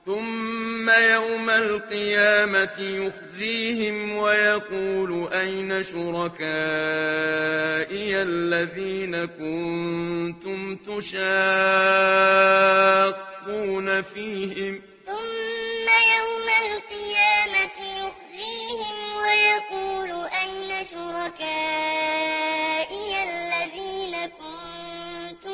ثم يوم القيامة يخزيهم ويقول أين شركائي الذين كنتم تشاقون فيهم ثم يوم القيامة يخزيهم ويقول أين شركائي الذين كنتم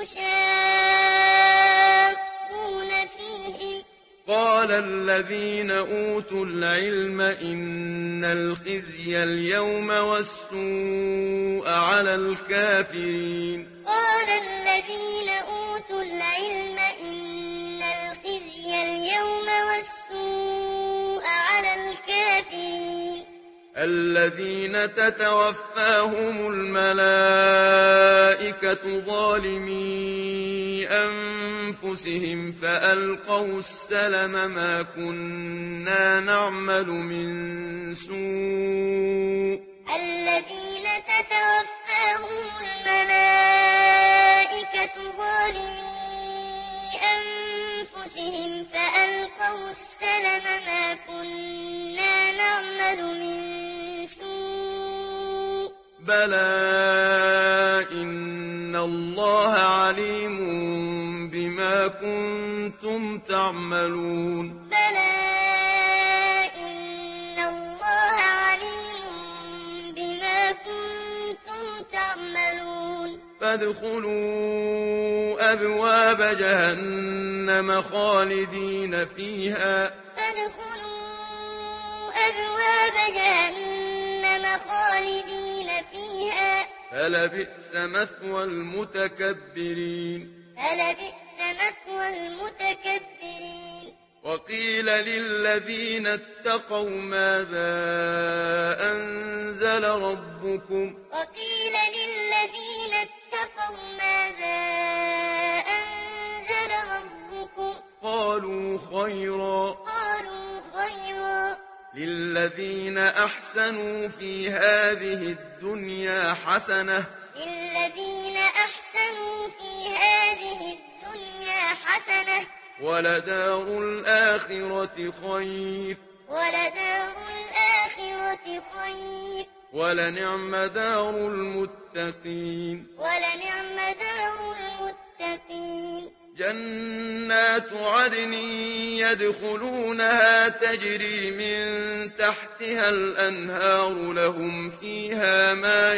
تشاقون فيهم قال الذين أوتوا العلم إن الخزي اليوم والسوء على الكافرين قال الذين أوتوا العلم إن الخزي اليوم والسوء على الكافرين الذين تتوفاهم الملائكة ظالمي أنفسهم فألقوا السلم ما كنا نعمل من سوء الذين تتوفاهم الملائكة ظالمي أنفسهم فألقوا السلم ما كنا نعمل من سوء بلى إن الله عليم بما كنتم تعملون بلى إن الله عليم بما كنتم تعملون فادخلوا أبواب جهنم خالدين فيها فادخلوا أبواب جهنم خالدين فيها فلبئس مثوى المتكبرين فلبئس مثوى المتكبرين وقيل للذين اتقوا ماذا أنزل ربكم وقيل للذين اتقوا ماذا أنزل ربكم قالوا خيرا للذين أحسنوا في هذه الدنيا حسنة للذين أحسنوا في هذه الدنيا حسنة ولدار الآخرة خير ولنعم دار المتقين جنات عدن يدخلونها تجري من تحتها الأنهار لهم فيها ما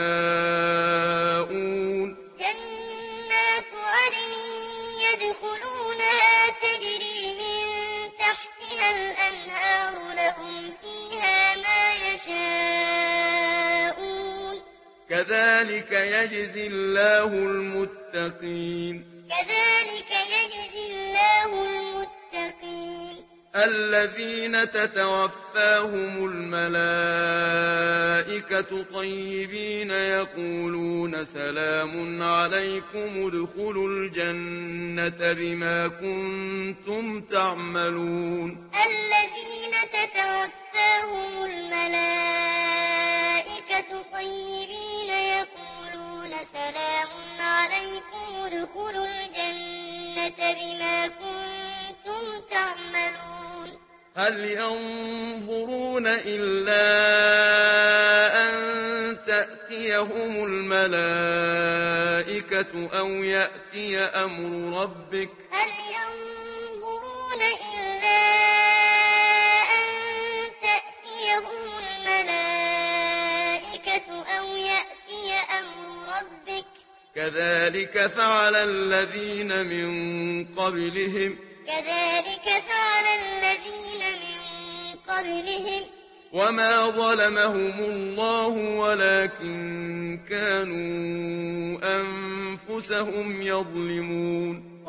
يشاءون جنات عدن يدخلونها تجري من تحتها الأنهار لهم فيها ما يشاءون كذلك يجزي الله المتقين الذين تتوفاهم الملائكة طيبين يقولون سلام عليكم ادخلوا الجنة بما كنتم تعملون الذين تتوفاهم الملائكة طيبين يقولون سلام عليكم ادخلوا الجنة بما كنتم تعملون هل ينظرون إلا أن تأتيهم الملائكة أو يأتي أمر ربك هل ينظرون إلا أن تأتيهم الملائكة أو يأتي أمر ربك كذلك فعل الذين من قبلهم وما ظلمهم الله ولكن كانوا أنفسهم يظلمون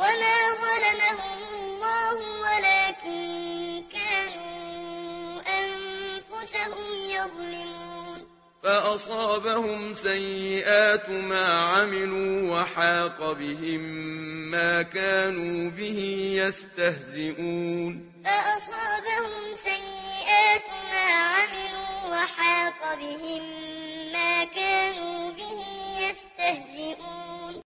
فأصابهم سيئات ما عملوا وحاق بهم ما كانوا به يستهزئون فأصابهم سيئات ما عملوا وحاق بهم ما كانوا به يستهزئون